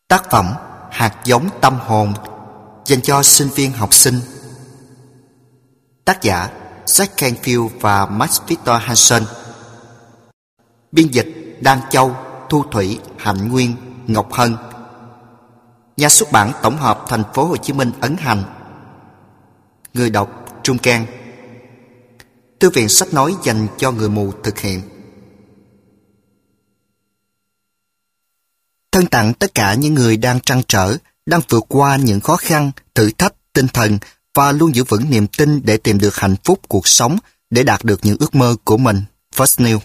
Tác phẩm Hạt giống tâm hồn dành cho sinh viên học sinh. Tác giả Jack Canfield và Max Victor Hansen. Biên dịch Đan Châu, Thu Thủy, Hạnh Nguyên, Ngọc Hân. Nhà xuất bản tổng hợp Thành phố Hồ Chí Minh ấn hành. Người đọc Trung Can. Thư viện sách nói dành cho người mù thực hiện. Thân tặng tất cả những người đang trăn trở, đang vượt qua những khó khăn, thử thách tinh thần và luôn giữ vững niềm tin để tìm được hạnh phúc cuộc sống, để đạt được những ước mơ của mình. First New.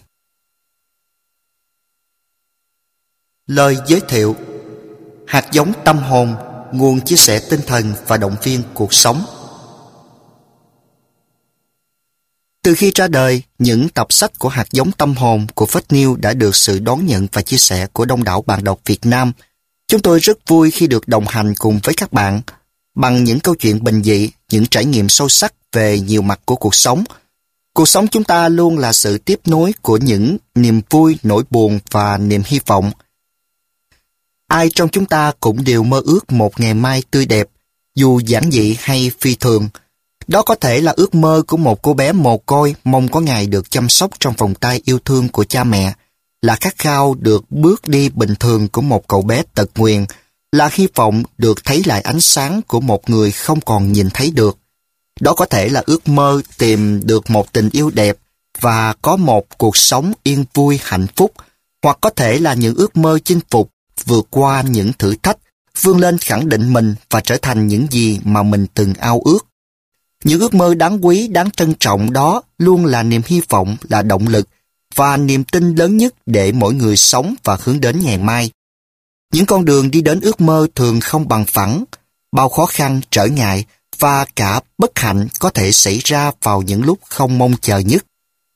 Lời giới thiệu: Hạt giống tâm hồn, nguồn chia sẻ tinh thần và động viên cuộc sống. Từ khi ra đời, những tập sách của Hạt giống tâm hồn của First New đã được sự đón nhận và chia sẻ của đông đảo bạn đọc Việt Nam. Chúng tôi rất vui khi được đồng hành cùng với các bạn bằng những câu chuyện bình dị, những trải nghiệm sâu sắc về nhiều mặt của cuộc sống. Cuộc sống chúng ta luôn là sự tiếp nối của những niềm vui, nỗi buồn và niềm hy vọng. Ai trong chúng ta cũng đều mơ ước một ngày mai tươi đẹp, dù giản dị hay phi thường. Đó có thể là ước mơ của một cô bé mồ côi mong có ngày được chăm sóc trong vòng tay yêu thương của cha mẹ, là khát khao được bước đi bình thường của một cậu bé tật nguyền, là hy vọng được thấy lại ánh sáng của một người không còn nhìn thấy được. Đó có thể là ước mơ tìm được một tình yêu đẹp và có một cuộc sống yên vui hạnh phúc, hoặc có thể là những ước mơ chinh phục, vượt qua những thử thách, vươn lên khẳng định mình và trở thành những gì mà mình từng ao ước. Những ước mơ đáng quý, đáng trân trọng đó luôn là niềm hy vọng, là động lực và niềm tin lớn nhất để mỗi người sống và hướng đến ngày mai. Những con đường đi đến ước mơ thường không bằng phẳng, bao khó khăn, trở ngại và cả bất hạnh có thể xảy ra vào những lúc không mong chờ nhất.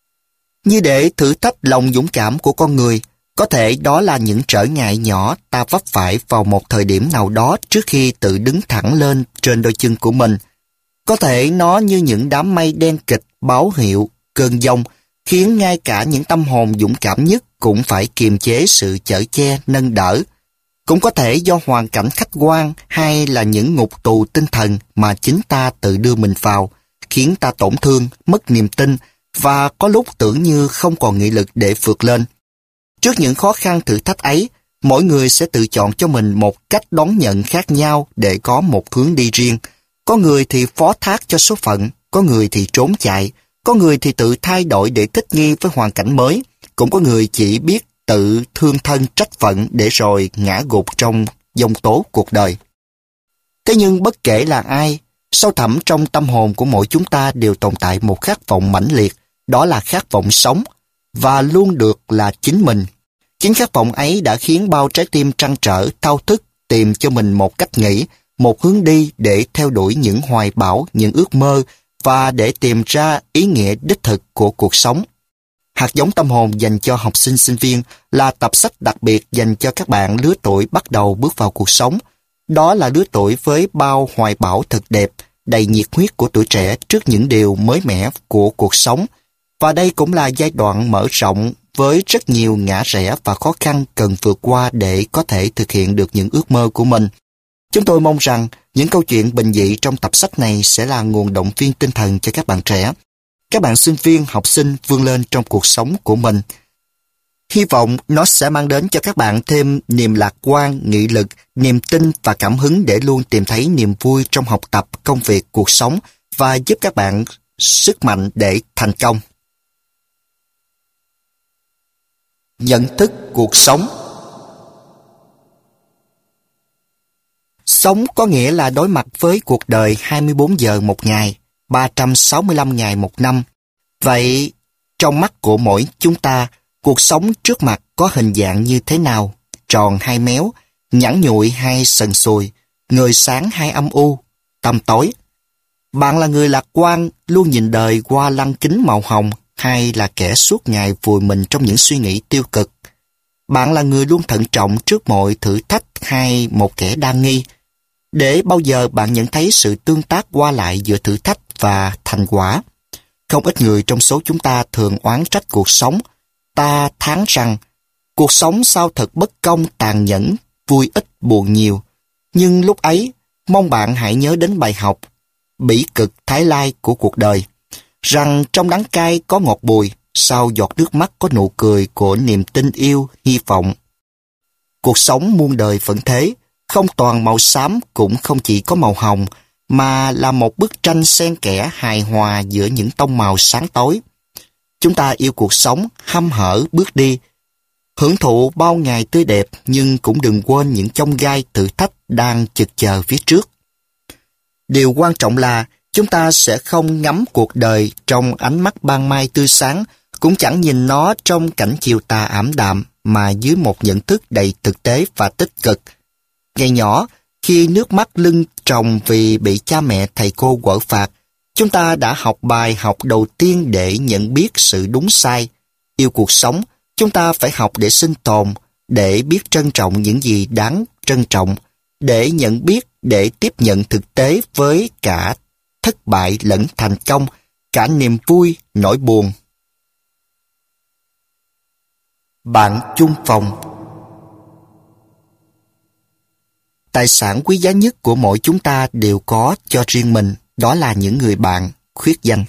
Như để thử thách lòng dũng cảm của con người, có thể đó là những trở ngại nhỏ ta vấp phải vào một thời điểm nào đó trước khi tự đứng thẳng lên trên đôi chân của mình. Có thể nó như những đám mây đen kịt báo hiệu cơn giông, khiến ngay cả những tâm hồn dũng cảm nhất cũng phải kiềm chế sự chở che, nâng đỡ. Cũng có thể do hoàn cảnh khách quan hay là những ngục tù tinh thần mà chính ta tự đưa mình vào, khiến ta tổn thương, mất niềm tin và có lúc tưởng như không còn nghị lực để vượt lên. Trước những khó khăn thử thách ấy, mỗi người sẽ tự chọn cho mình một cách đón nhận khác nhau để có một hướng đi riêng. Có người thì phó thác cho số phận, có người thì trốn chạy, có người thì tự thay đổi để thích nghi với hoàn cảnh mới, cũng có người chỉ biết tự thương thân trách phận để rồi ngã gục trong giông tố cuộc đời. Thế nhưng bất kể là ai, sâu thẳm trong tâm hồn của mỗi chúng ta đều tồn tại một khát vọng mãnh liệt, đó là khát vọng sống, và luôn được là chính mình. Chính khát vọng ấy đã khiến bao trái tim trăn trở, thao thức tìm cho mình một cách nghĩ, một hướng đi để theo đuổi những hoài bão, những ước mơ và để tìm ra ý nghĩa đích thực của cuộc sống. Hạt giống tâm hồn dành cho học sinh sinh viên là tập sách đặc biệt dành cho các bạn lứa tuổi bắt đầu bước vào cuộc sống. Đó là lứa tuổi với bao hoài bão thật đẹp, đầy nhiệt huyết của tuổi trẻ trước những điều mới mẻ của cuộc sống. Và đây cũng là giai đoạn mở rộng với rất nhiều ngã rẽ và khó khăn cần vượt qua để có thể thực hiện được những ước mơ của mình. Chúng tôi mong rằng những câu chuyện bình dị trong tập sách này sẽ là nguồn động viên tinh thần cho các bạn trẻ, các bạn sinh viên, học sinh vươn lên trong cuộc sống của mình. Hy vọng nó sẽ mang đến cho các bạn thêm niềm lạc quan, nghị lực, niềm tin và cảm hứng để luôn tìm thấy niềm vui trong học tập, công việc, cuộc sống và giúp các bạn sức mạnh để thành công. Nhận thức cuộc sống. Sống có nghĩa là đối mặt với cuộc đời 24 giờ một ngày, 365 ngày một năm. Vậy, trong mắt của mỗi chúng ta, cuộc sống trước mặt có hình dạng như thế nào? Tròn hay méo, nhẵn nhụi hay sần sùi, người sáng hay âm u, tăm tối? Bạn là người lạc quan, luôn nhìn đời qua lăng kính màu hồng, hay là kẻ suốt ngày vùi mình trong những suy nghĩ tiêu cực? Bạn là người luôn thận trọng trước mọi thử thách hay một kẻ đa nghi? Để bao giờ bạn nhận thấy sự tương tác qua lại giữa thử thách và thành quả? Không ít người trong số chúng ta thường oán trách cuộc sống. Ta thán rằng, cuộc sống sao thật bất công, tàn nhẫn, vui ít buồn nhiều. Nhưng lúc ấy, mong bạn hãy nhớ đến bài học bỉ cực thái lai của cuộc đời, rằng trong đắng cay có ngọt bùi, sau giọt nước mắt có nụ cười của niềm tin yêu, hy vọng. Cuộc sống muôn đời vẫn thế, không toàn màu xám cũng không chỉ có màu hồng, mà là một bức tranh xen kẽ hài hòa giữa những tông màu sáng tối. Chúng ta yêu cuộc sống, hăm hở bước đi, hưởng thụ bao ngày tươi đẹp, nhưng cũng đừng quên những chông gai thử thách đang chực chờ phía trước. Điều quan trọng là chúng ta sẽ không ngắm cuộc đời trong ánh mắt ban mai tươi sáng, cũng chẳng nhìn nó trong cảnh chiều tà ảm đạm, mà dưới một nhận thức đầy thực tế và tích cực. Ngày nhỏ, khi nước mắt lưng tròng vì bị cha mẹ thầy cô quở phạt, chúng ta đã học bài học đầu tiên để nhận biết sự đúng sai. Yêu cuộc sống, chúng ta phải học để sinh tồn, để biết trân trọng những gì đáng trân trọng, để nhận biết, để tiếp nhận thực tế với cả thất bại lẫn thành công, cả niềm vui, nỗi buồn. Bạn chung phòng. Tài sản quý giá nhất của mỗi chúng ta đều có cho riêng mình, đó là những người bạn, khuyết danh.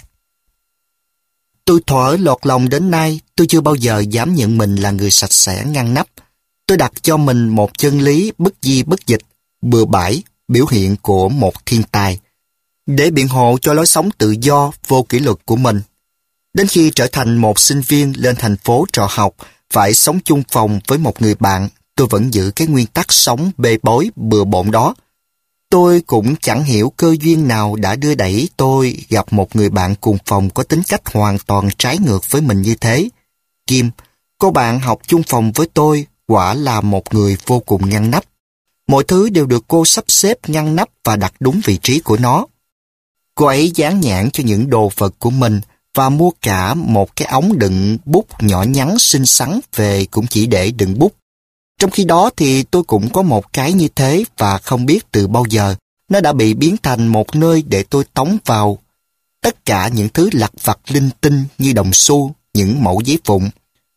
Tôi thuở lọt lòng đến nay, tôi chưa bao giờ dám nhận mình là người sạch sẽ ngăn nắp. Tôi đặt cho mình một chân lý bất di bất dịch, bừa bãi, biểu hiện của một thiên tài, để biện hộ cho lối sống tự do, vô kỷ luật của mình. Đến khi trở thành một sinh viên lên thành phố trọ học, phải sống chung phòng với một người bạn, tôi vẫn giữ cái nguyên tắc sống bê bối, bừa bộn đó. Tôi cũng chẳng hiểu cơ duyên nào đã đưa đẩy tôi gặp một người bạn cùng phòng có tính cách hoàn toàn trái ngược với mình như thế. Kim, cô bạn học chung phòng với tôi, quả là một người vô cùng ngăn nắp. Mọi thứ đều được cô sắp xếp ngăn nắp và đặt đúng vị trí của nó. Cô ấy dán nhãn cho những đồ vật của mình và mua cả một cái ống đựng bút nhỏ nhắn xinh xắn về cũng chỉ để đựng bút. Trong khi đó thì tôi cũng có một cái như thế và không biết từ bao giờ nó đã bị biến thành một nơi để tôi tống vào tất cả những thứ lặt vặt linh tinh như đồng xu, những mẩu giấy vụn.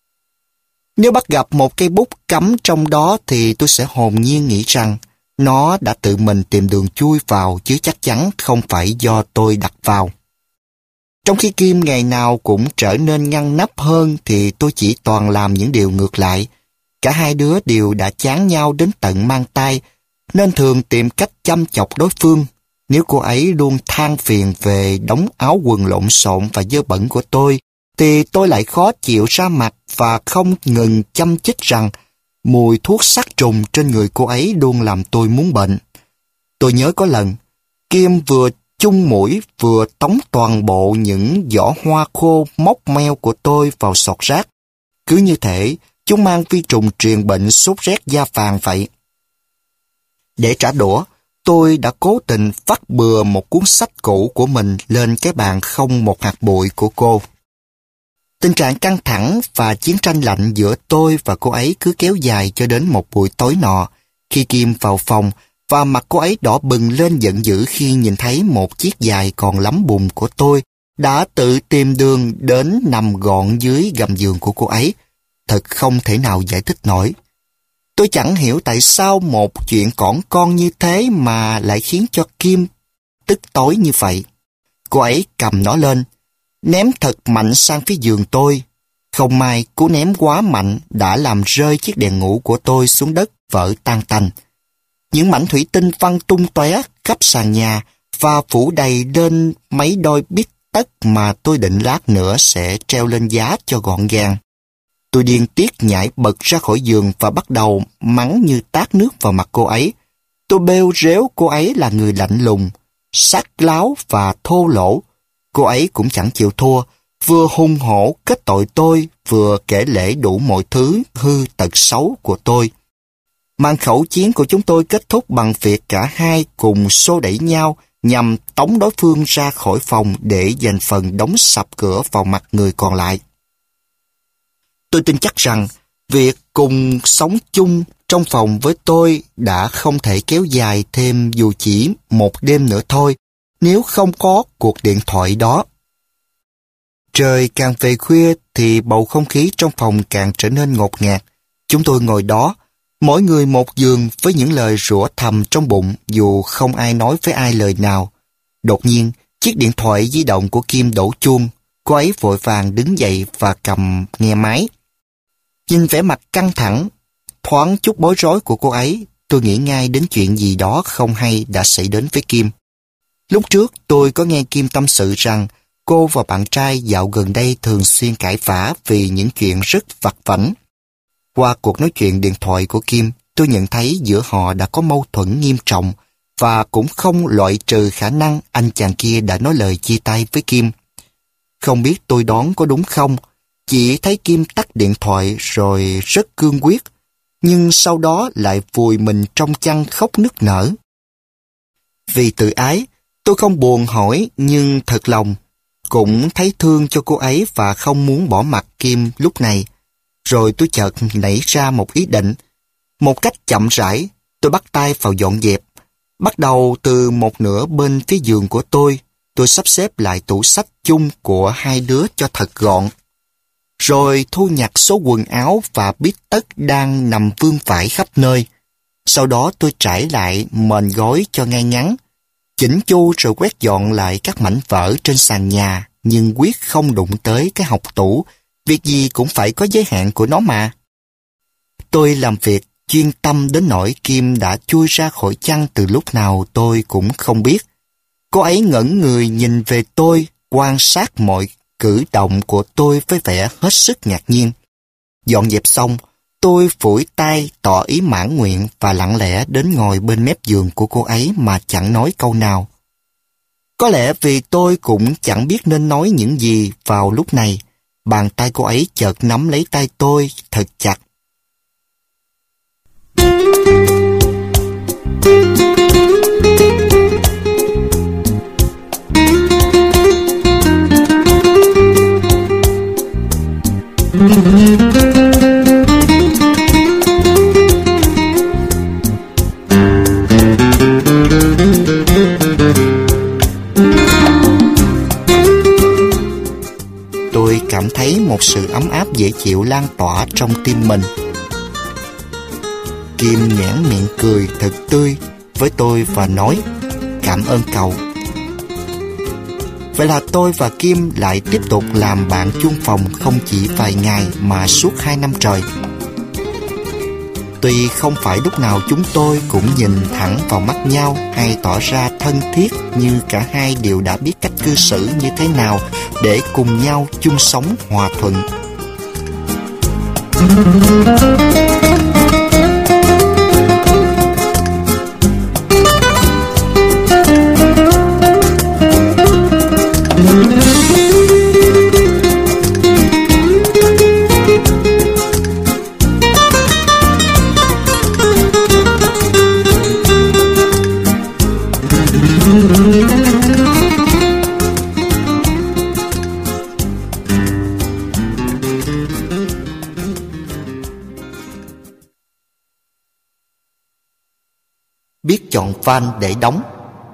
Nếu bắt gặp một cây bút cắm trong đó thì tôi sẽ hồn nhiên nghĩ rằng nó đã tự mình tìm đường chui vào, chứ chắc chắn không phải do tôi đặt vào. Trong khi Kim ngày nào cũng trở nên ngăn nắp hơn thì tôi chỉ toàn làm những điều ngược lại. Cả hai đứa đều đã chán nhau đến tận mang tay, nên thường tìm cách chăm chọc đối phương. Nếu cô ấy luôn than phiền về đống áo quần lộn xộn và dơ bẩn của tôi, thì tôi lại khó chịu ra mặt và không ngừng châm chích rằng mùi thuốc sát trùng trên người cô ấy luôn làm tôi muốn bệnh. Tôi nhớ có lần, Kim vừa chung mũi vừa tống toàn bộ những giỏ hoa khô mốc meo của tôi vào sọt rác. Cứ như thể chúng mang vi trùng truyền bệnh sốt rét da vàng vậy. Để trả đũa, tôi đã cố tình vắt bừa một cuốn sách cũ của mình lên cái bàn không một hạt bụi của cô. Tình trạng căng thẳng và chiến tranh lạnh giữa tôi và cô ấy cứ kéo dài cho đến một buổi tối nọ, khi Kim vào phòng và mặt cô ấy đỏ bừng lên giận dữ khi nhìn thấy một chiếc giày còn lắm bùn của tôi đã tự tìm đường đến nằm gọn dưới gầm giường của cô ấy. Thật không thể nào giải thích nổi. Tôi chẳng hiểu tại sao một chuyện cỏn con như thế mà lại khiến cho Kim tức tối như vậy. Cô ấy cầm nó lên, ném thật mạnh sang phía giường tôi. Không may cú ném quá mạnh đã làm rơi chiếc đèn ngủ của tôi xuống đất vỡ tan tành. Những mảnh thủy tinh văng tung tóe khắp sàn nhà và phủ đầy lên mấy đôi bít tất mà tôi định lát nữa sẽ treo lên giá cho gọn gàng. Tôi điên tiết nhảy bật ra khỏi giường và bắt đầu mắng như tát nước vào mặt cô ấy. Tôi bêu rếu cô ấy là người lạnh lùng, sát láo và thô lỗ. Cô ấy cũng chẳng chịu thua, vừa hung hổ kết tội tôi, vừa kể lể đủ mọi thứ hư tật xấu của tôi. Màn khẩu chiến của chúng tôi kết thúc bằng việc cả hai cùng xô đẩy nhau nhằm tống đối phương ra khỏi phòng để giành phần đóng sập cửa vào mặt người còn lại. Tôi tin chắc rằng việc cùng sống chung trong phòng với tôi đã không thể kéo dài thêm dù chỉ một đêm nữa thôi nếu không có cuộc điện thoại đó. Trời càng về khuya thì bầu không khí trong phòng càng trở nên ngột ngạt. Chúng tôi ngồi đó, Mỗi người một giường với những lời rủa thầm trong bụng dù không ai nói với ai lời nào. Đột nhiên, chiếc điện thoại di động của Kim đổ chuông. Cô ấy vội vàng đứng dậy và cầm nghe máy. Nhìn vẻ mặt căng thẳng, thoáng chút bối rối của cô ấy, tôi nghĩ ngay đến chuyện gì đó không hay đã xảy đến với Kim. Lúc trước tôi có nghe Kim tâm sự rằng cô và bạn trai dạo gần đây thường xuyên cãi vã vì những chuyện rất vặt vãnh. Qua cuộc nói chuyện điện thoại của Kim, tôi nhận thấy giữa họ đã có mâu thuẫn nghiêm trọng và cũng không loại trừ khả năng anh chàng kia đã nói lời chia tay với Kim. Không biết tôi đoán có đúng không, chỉ thấy Kim tắt điện thoại rồi rất cương quyết, nhưng sau đó lại vùi mình trong chăn khóc nức nở. Vì tự ái, tôi không buồn hỏi nhưng thật lòng cũng thấy thương cho cô ấy và không muốn bỏ mặc Kim lúc này. Rồi tôi chợt nảy ra một ý định. Một cách chậm rãi, tôi bắt tay vào dọn dẹp. Bắt đầu từ một nửa bên phía giường của tôi sắp xếp lại tủ sách chung của hai đứa cho thật gọn. Rồi thu nhặt số quần áo và bít tất đang nằm vương vãi khắp nơi. Sau đó tôi trải lại mền gối cho ngay ngắn, chỉnh chu rồi quét dọn lại các mảnh vỡ trên sàn nhà, nhưng quyết không đụng tới cái học tủ. Việc gì cũng phải có giới hạn của nó mà. Tôi làm việc chuyên tâm đến nỗi Kim đã chui ra khỏi chăn từ lúc nào tôi cũng không biết. Cô ấy ngẩn người nhìn về tôi, quan sát mọi cử động của tôi với vẻ hết sức ngạc nhiên. Dọn dẹp xong, tôi phủi tay tỏ ý mãn nguyện và lặng lẽ đến ngồi bên mép giường của cô ấy mà chẳng nói câu nào. Có lẽ vì tôi cũng chẳng biết nên nói những gì vào lúc này, bàn tay cô ấy chợt nắm lấy tay tôi thật chặt. Tôi cảm thấy một sự ấm áp dễ chịu lan tỏa trong tim mình. Kim nhoẻn miệng cười thật tươi với tôi và nói, cảm ơn cậu. Vậy là tôi và Kim lại tiếp tục làm bạn chung phòng không chỉ vài ngày mà suốt 2 năm trời. Tuy không phải lúc nào chúng tôi cũng nhìn thẳng vào mắt nhau hay tỏ ra thân thiết, như cả hai đều đã biết cách cư xử như thế nào để cùng nhau chung sống hòa thuận. Biết chọn van để đóng.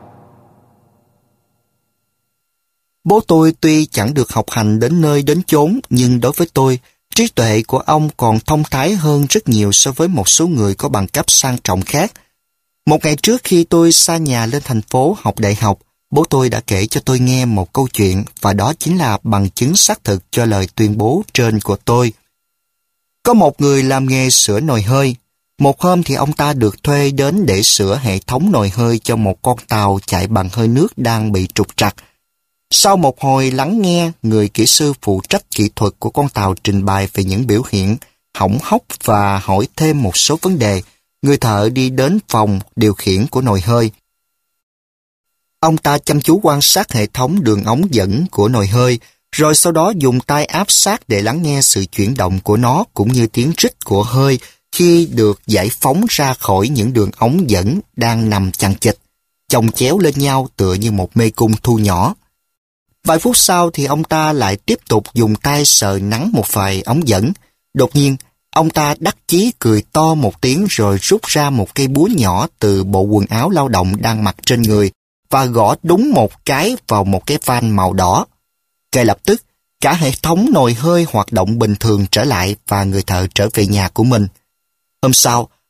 Bố tôi tuy chẳng được học hành đến nơi đến chốn, nhưng đối với tôi, trí tuệ của ông còn thông thái hơn rất nhiều so với một số người có bằng cấp sang trọng khác. Một ngày trước khi tôi xa nhà lên thành phố học đại học, bố tôi đã kể cho tôi nghe một câu chuyện, và đó chính là bằng chứng xác thực cho lời tuyên bố trên của tôi. Có một người làm nghề sửa nồi hơi. Một hôm thì ông ta được thuê đến để sửa hệ thống nồi hơi cho một con tàu chạy bằng hơi nước đang bị trục trặc. Sau một hồi lắng nghe, người kỹ sư phụ trách kỹ thuật của con tàu trình bày về những biểu hiện hỏng hóc và hỏi thêm một số vấn đề, người thợ đi đến phòng điều khiển của nồi hơi. Ông ta chăm chú quan sát hệ thống đường ống dẫn của nồi hơi, rồi sau đó dùng tay áp sát để lắng nghe sự chuyển động của nó cũng như tiếng rít của hơi khi được giải phóng ra khỏi những đường ống dẫn đang nằm chằng chịt, chồng chéo lên nhau tựa như một mê cung thu nhỏ. Vài phút sau thì ông ta lại tiếp tục dùng tay sờ nắn một vài ống dẫn. Đột nhiên, ông ta đắc chí cười to một tiếng rồi rút ra một cây búa nhỏ từ bộ quần áo lao động đang mặc trên người và gõ đúng một cái vào một cái van màu đỏ. Ngay lập tức, cả hệ thống nồi hơi hoạt động bình thường trở lại và người thợ trở về nhà của mình. Hôm sau,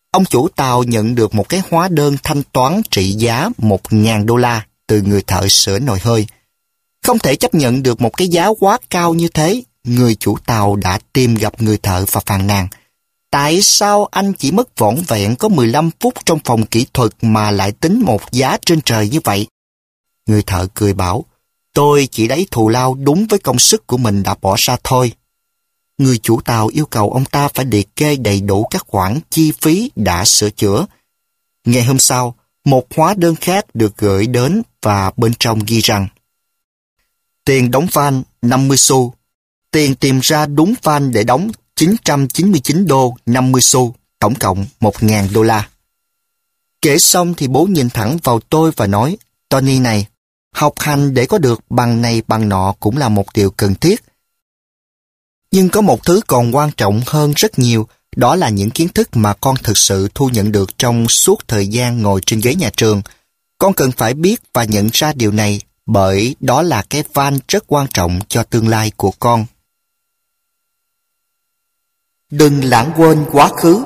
Ông chủ tàu nhận được một cái hóa đơn thanh toán trị giá $1.000 từ người thợ sửa nồi hơi. Không thể chấp nhận được một cái giá quá cao như thế, người chủ tàu đã tìm gặp người thợ và phàn nàn. Tại sao anh chỉ mất vỏn vẹn có 15 phút trong phòng kỹ thuật mà lại tính một giá trên trời như vậy? Người thợ cười bảo, tôi chỉ lấy thù lao đúng với công sức của mình đã bỏ ra thôi. Người chủ tàu yêu cầu ông ta phải liệt kê đầy đủ các khoản chi phí đã sửa chữa. Ngày hôm sau, một hóa đơn khác được gửi đến và bên trong ghi rằng tiền đóng van 50 xu, tiền tìm ra đúng van để đóng $999 50 xu, tổng cộng $1.000. Kể xong thì bố nhìn thẳng vào tôi và nói, Tony này, học hành để có được bằng này bằng nọ cũng là một điều cần thiết. Nhưng có một thứ còn quan trọng hơn rất nhiều, đó là những kiến thức mà con thực sự thu nhận được trong suốt thời gian ngồi trên ghế nhà trường. Con cần phải biết và nhận ra điều này, bởi đó là cái van rất quan trọng cho tương lai của con. Đừng lãng quên quá khứ.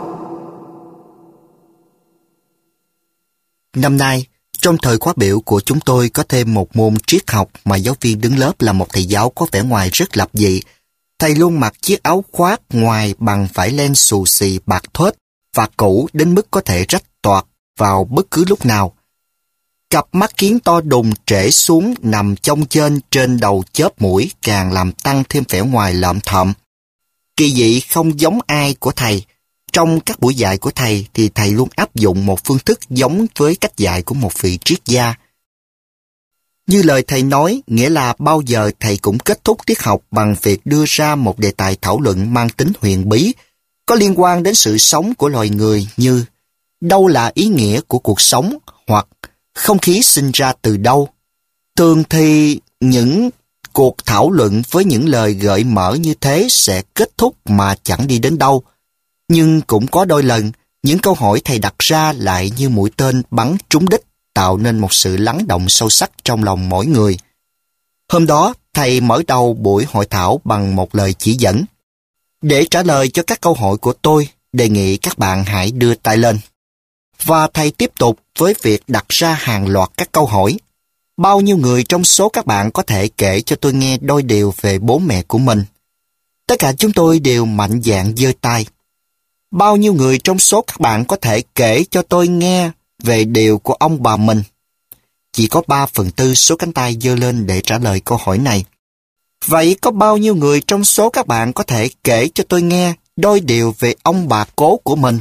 Năm nay, trong thời khóa biểu của chúng tôi có thêm một môn triết học mà giáo viên đứng lớp là một thầy giáo có vẻ ngoài rất lập dị. Thầy luôn mặc chiếc áo khoác ngoài bằng vải len xù xì bạc thớt và cũ đến mức có thể rách toạc vào bất cứ lúc nào. Cặp mắt kiến to đùng trễ xuống nằm chông chênh trên đầu chớp mũi càng làm tăng thêm vẻ ngoài lợm thợm. Kỳ dị không giống ai của thầy. Trong các buổi dạy của thầy thì thầy luôn áp dụng một phương thức giống với cách dạy của một vị triết gia. Như lời thầy nói, nghĩa là bao giờ thầy cũng kết thúc tiết học bằng việc đưa ra một đề tài thảo luận mang tính huyền bí, có liên quan đến sự sống của loài người như đâu là ý nghĩa của cuộc sống hoặc không khí sinh ra từ đâu. Thường thì những cuộc thảo luận với những lời gợi mở như thế sẽ kết thúc mà chẳng đi đến đâu. Nhưng cũng có đôi lần, những câu hỏi thầy đặt ra lại như mũi tên bắn trúng đích, tạo nên một sự lắng động sâu sắc trong lòng mỗi người. Hôm đó, thầy mở đầu buổi hội thảo bằng một lời chỉ dẫn. Để trả lời cho các câu hỏi của tôi, đề nghị các bạn hãy đưa tay lên. Và thầy tiếp tục với việc đặt ra hàng loạt các câu hỏi. Bao nhiêu người trong số các bạn có thể kể cho tôi nghe đôi điều về bố mẹ của mình? Tất cả chúng tôi đều mạnh dạn giơ tay. Bao nhiêu người trong số các bạn có thể kể cho tôi nghe về điều của ông bà mình? Chỉ có 3/4 số cánh tay giơ lên để trả lời câu hỏi này. Vậy có bao nhiêu người trong số các bạn có thể kể cho tôi nghe đôi điều về ông bà cố của mình?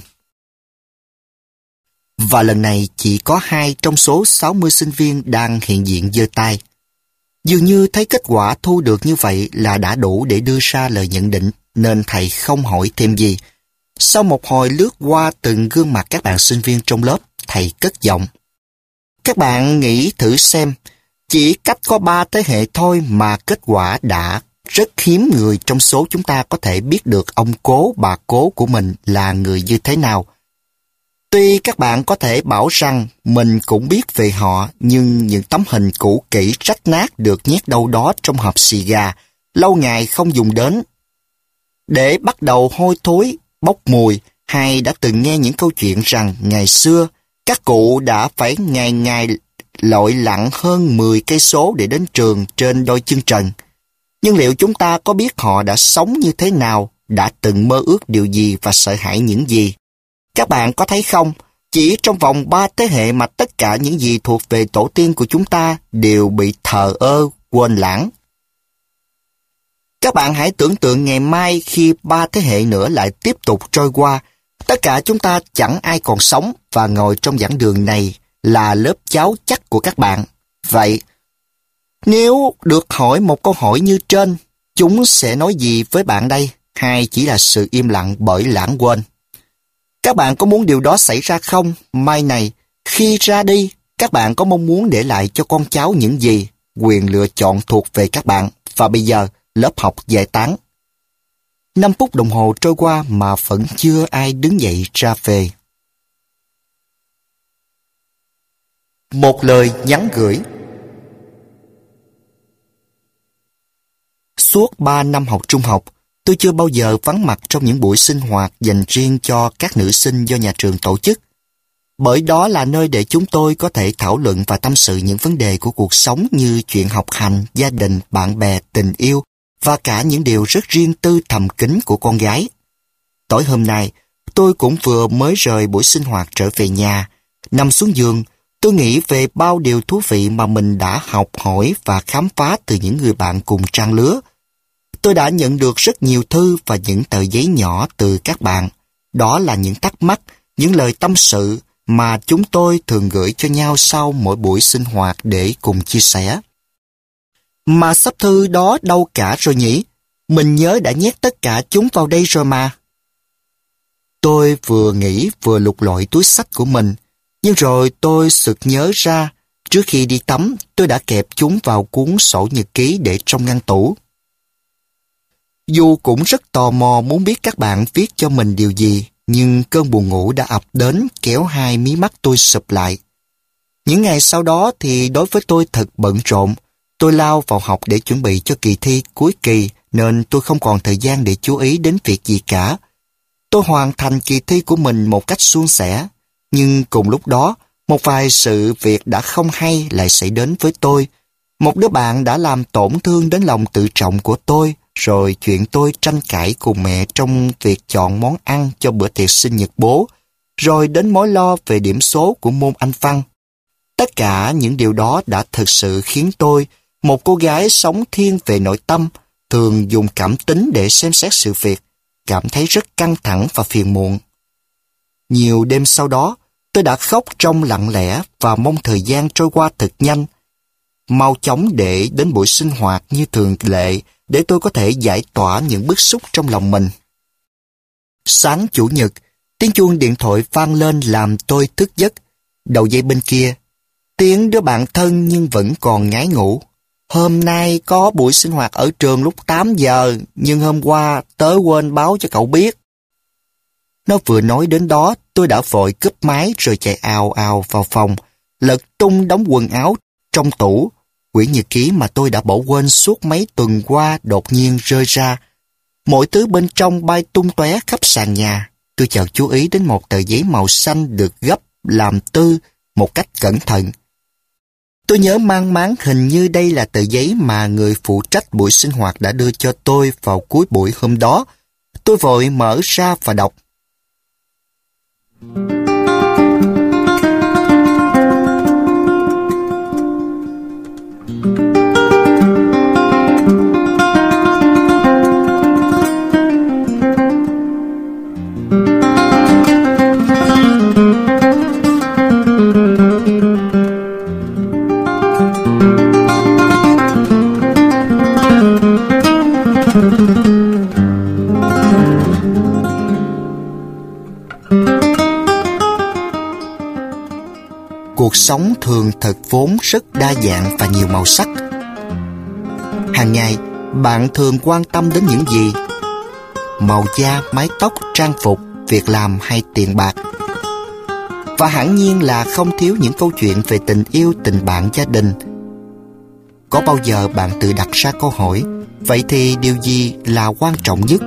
Và lần này chỉ có 2 trong số 60 sinh viên đang hiện diện giơ tay. Dường như thấy kết quả thu được như vậy là đã đủ để đưa ra lời nhận định, nên thầy không hỏi thêm gì. Sau một hồi lướt qua từng gương mặt các bạn sinh viên trong lớp, thầy cất giọng. Các bạn nghĩ thử xem, chỉ cách có 3 thế hệ thôi mà kết quả đã rất hiếm người trong số chúng ta có thể biết được ông cố, bà cố của mình là người như thế nào. Tuy các bạn có thể bảo rằng mình cũng biết về họ, nhưng những tấm hình cũ kỹ rách nát được nhét đâu đó trong hộp xì gà, lâu ngày không dùng đến. Để bắt đầu hôi thối, bốc mùi, hay đã từng nghe những câu chuyện rằng ngày xưa, các cụ đã phải ngày ngày lội lặn hơn 10 cây số để đến trường trên đôi chân trần. Nhưng liệu chúng ta có biết họ đã sống như thế nào, đã từng mơ ước điều gì và sợ hãi những gì? Các bạn có thấy không, chỉ trong vòng 3 thế hệ mà tất cả những gì thuộc về tổ tiên của chúng ta đều bị thờ ơ, quên lãng. Các bạn hãy tưởng tượng ngày mai khi 3 thế hệ nữa lại tiếp tục trôi qua, tất cả chúng ta chẳng ai còn sống và ngồi trong giảng đường này là lớp cháu chắc của các bạn. Vậy, nếu được hỏi một câu hỏi như trên, chúng sẽ nói gì với bạn đây? Hay chỉ là sự im lặng bởi lãng quên? Các bạn có muốn điều đó xảy ra không? Mai này, khi ra đi, các bạn có mong muốn để lại cho con cháu những gì? Quyền lựa chọn thuộc về các bạn. Và bây giờ, lớp học giải tán. 5 phút đồng hồ trôi qua mà vẫn chưa ai đứng dậy ra về. Một lời nhắn gửi. Suốt 3 năm học trung học, Tôi chưa bao giờ vắng mặt trong những buổi sinh hoạt dành riêng cho các nữ sinh do nhà trường tổ chức. Bởi đó là nơi để chúng tôi có thể thảo luận và tâm sự những vấn đề của cuộc sống như chuyện học hành, gia đình, bạn bè, tình yêu và cả những điều rất riêng tư thầm kín của con gái. Tối hôm nay, tôi cũng vừa mới rời buổi sinh hoạt trở về nhà. Nằm xuống giường, tôi nghĩ về bao điều thú vị mà mình đã học hỏi và khám phá từ những người bạn cùng trang lứa. Tôi đã nhận được rất nhiều thư và những tờ giấy nhỏ từ các bạn. Đó là những thắc mắc, những lời tâm sự mà chúng tôi thường gửi cho nhau sau mỗi buổi sinh hoạt để cùng chia sẻ. Mà sắp thư đó đâu cả rồi nhỉ? Mình nhớ đã nhét tất cả chúng vào đây rồi mà. Tôi vừa nghĩ vừa lục lọi túi xách của mình, nhưng rồi tôi sực nhớ ra, trước khi đi tắm, tôi đã kẹp chúng vào cuốn sổ nhật ký để trong ngăn tủ. Dù cũng rất tò mò muốn biết các bạn viết cho mình điều gì, nhưng cơn buồn ngủ đã ập đến kéo hai mí mắt tôi sụp lại. Những ngày sau đó thì đối với tôi thật bận rộn. Tôi lao vào học để chuẩn bị cho kỳ thi cuối kỳ nên tôi không còn thời gian để chú ý đến việc gì cả. Tôi hoàn thành kỳ thi của mình một cách suôn sẻ, nhưng cùng lúc đó, một vài sự việc đã không hay lại xảy đến với tôi. Một đứa bạn đã làm tổn thương đến lòng tự trọng của tôi, rồi chuyện tôi tranh cãi cùng mẹ trong việc chọn món ăn cho bữa tiệc sinh nhật bố, rồi đến mối lo về điểm số của môn Anh văn. Tất cả những điều đó đã thực sự khiến tôi, một cô gái sống thiên về nội tâm, thường dùng cảm tính để xem xét sự việc, cảm thấy rất căng thẳng và phiền muộn. Nhiều đêm sau đó, tôi đã khóc trong lặng lẽ và mong thời gian trôi qua thật nhanh, mau chóng để đến buổi sinh hoạt như thường lệ để tôi có thể giải tỏa những bức xúc trong lòng mình. Sáng Chủ nhật, tiếng chuông điện thoại vang lên làm tôi thức giấc. Đầu dây bên kia, tiếng đứa bạn thân nhưng vẫn còn ngái ngủ. Hôm nay có buổi sinh hoạt ở trường lúc 8 giờ, nhưng hôm qua tớ quên báo cho cậu biết. Nó vừa nói đến đó, tôi đã vội cúp máy rồi chạy ào ào vào phòng, lật tung đống quần áo trong tủ. Quyển nhật ký mà tôi đã bỏ quên suốt mấy tuần qua đột nhiên rơi ra. Mọi thứ bên trong bay tung tóe khắp sàn nhà. Tôi chợt chú ý đến một tờ giấy màu xanh được gấp làm tư một cách cẩn thận. Tôi nhớ mang máng hình như đây là tờ giấy mà người phụ trách buổi sinh hoạt đã đưa cho tôi vào cuối buổi hôm đó. Tôi vội mở ra và đọc. Cuộc sống thường thật vốn rất đa dạng và nhiều màu sắc. Hàng ngày, bạn thường quan tâm đến những gì? Màu da, mái tóc, trang phục, việc làm hay tiền bạc? Và hẳn nhiên là không thiếu những câu chuyện về tình yêu, tình bạn, gia đình. Có bao giờ bạn tự đặt ra câu hỏi, vậy thì điều gì là quan trọng nhất?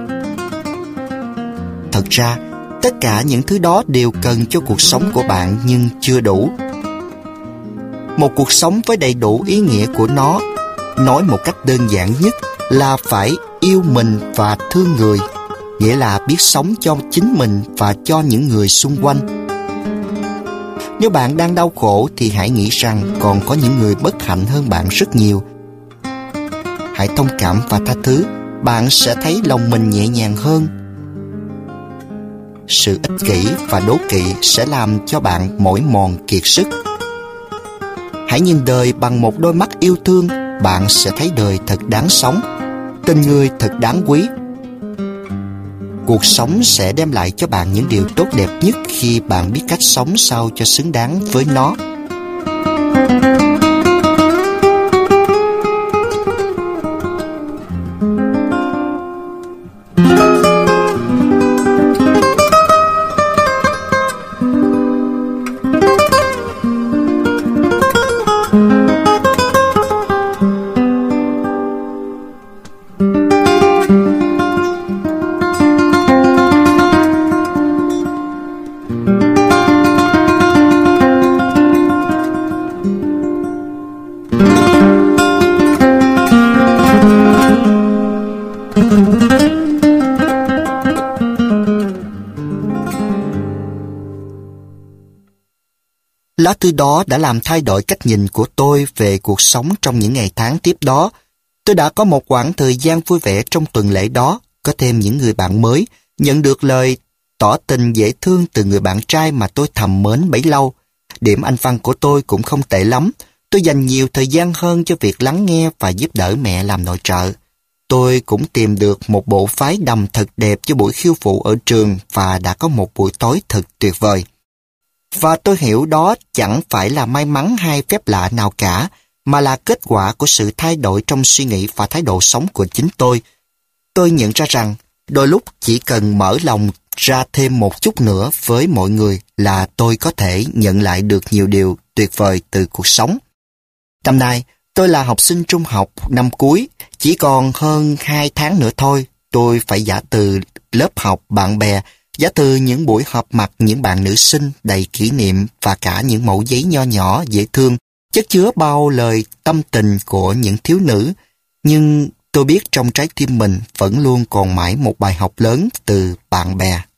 Thật ra, tất cả những thứ đó đều cần cho cuộc sống của bạn nhưng chưa đủ. Một cuộc sống với đầy đủ ý nghĩa của nó, nói một cách đơn giản nhất là phải yêu mình và thương người, nghĩa là biết sống cho chính mình và cho những người xung quanh. Nếu bạn đang đau khổ thì hãy nghĩ rằng còn có những người bất hạnh hơn bạn rất nhiều. Hãy thông cảm và tha thứ, bạn sẽ thấy lòng mình nhẹ nhàng hơn. Sự ích kỷ và đố kỵ sẽ làm cho bạn mỏi mòn kiệt sức. Hãy nhìn đời bằng một đôi mắt yêu thương, bạn sẽ thấy đời thật đáng sống, tình người thật đáng quý. Cuộc sống sẽ đem lại cho bạn những điều tốt đẹp nhất khi bạn biết cách sống sao cho xứng đáng với nó. Lá thư đó đã làm thay đổi cách nhìn của tôi về cuộc sống trong những ngày tháng tiếp đó. Tôi đã có một khoảng thời gian vui vẻ trong tuần lễ đó, có thêm những người bạn mới, nhận được lời tỏ tình dễ thương từ người bạn trai mà tôi thầm mến bấy lâu. Điểm Anh văn của tôi cũng không tệ lắm. Tôi dành nhiều thời gian hơn cho việc lắng nghe và giúp đỡ mẹ làm nội trợ. Tôi cũng tìm được một bộ váy đầm thật đẹp cho buổi khiêu phụ ở trường và đã có một buổi tối thật tuyệt vời. Và tôi hiểu đó chẳng phải là may mắn hay phép lạ nào cả, mà là kết quả của sự thay đổi trong suy nghĩ và thái độ sống của chính tôi. Tôi nhận ra rằng, đôi lúc chỉ cần mở lòng ra thêm một chút nữa với mọi người là tôi có thể nhận lại được nhiều điều tuyệt vời từ cuộc sống. Năm nay, tôi là học sinh trung học năm cuối, chỉ còn hơn 2 tháng nữa thôi, tôi phải giã từ lớp học bạn bè, giả từ những buổi họp mặt những bạn nữ sinh đầy kỷ niệm và cả những mẩu giấy nho nhỏ dễ thương, chất chứa bao lời tâm tình của những thiếu nữ. Nhưng tôi biết trong trái tim mình vẫn luôn còn mãi một bài học lớn từ bạn bè.